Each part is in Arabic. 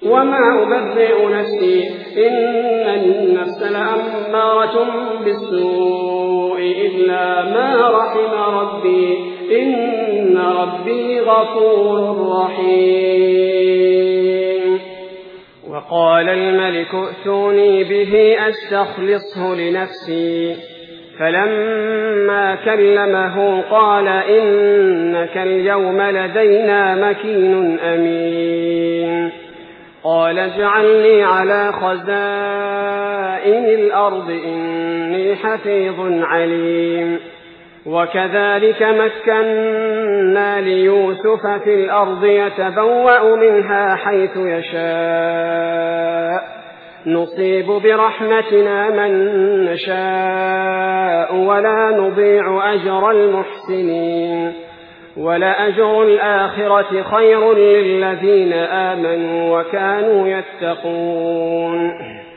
وما أبرئ نفسي إن النفس لأمارة بالسوء إلا ما رحم ربي إن ربي غفور رحيم. وقال الملك ائتوني به أستخلصه لنفسي فلما كلمه قال إنك اليوم لدينا مكين أمين. قال اجعلني على خزائن الأرض إني حفيظ عليم. وكذلك مكنا ليوسف في الأرض يتبوأ منها حيث يشاء نصيب برحمتنا من نشاء ولا نضيع أجر المحسنين ولأجر الآخرة خير للذين آمنوا وكانوا يتقون.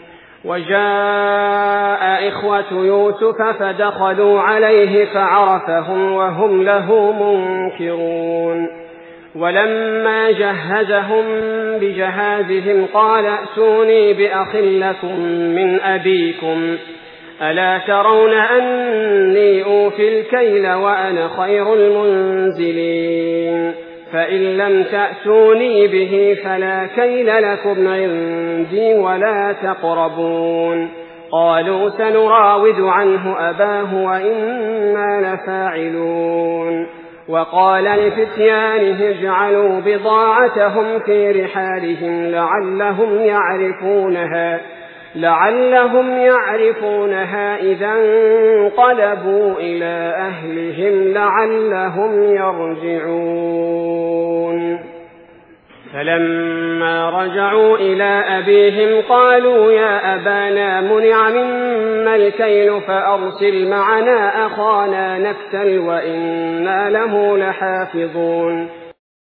وجاء إخوة يوسف فدخلوا عليه فعرفهم وهم له منكرون. ولما جهزهم بجهازهم قال ائتوني بأخ لكم من أبيكم ألا ترون أني أوفي الكيل وأنا خير المنزلين فإن لم تأتوني به فلا كيل لكم عندي ولا تقربون. قالوا سنراود عنه أباه وإنا لفاعلون. وقال لفتيانه اجعلوا بضاعتهم في رحالهم لعلهم يعرفونها إذا انقلبوا إلى أهلهم لعلهم يرجعون. فلما رجعوا إلى أبيهم قالوا يا أبانا منع منا الكيل فأرسل معنا أخانا نكتل وإنا له لحافظون.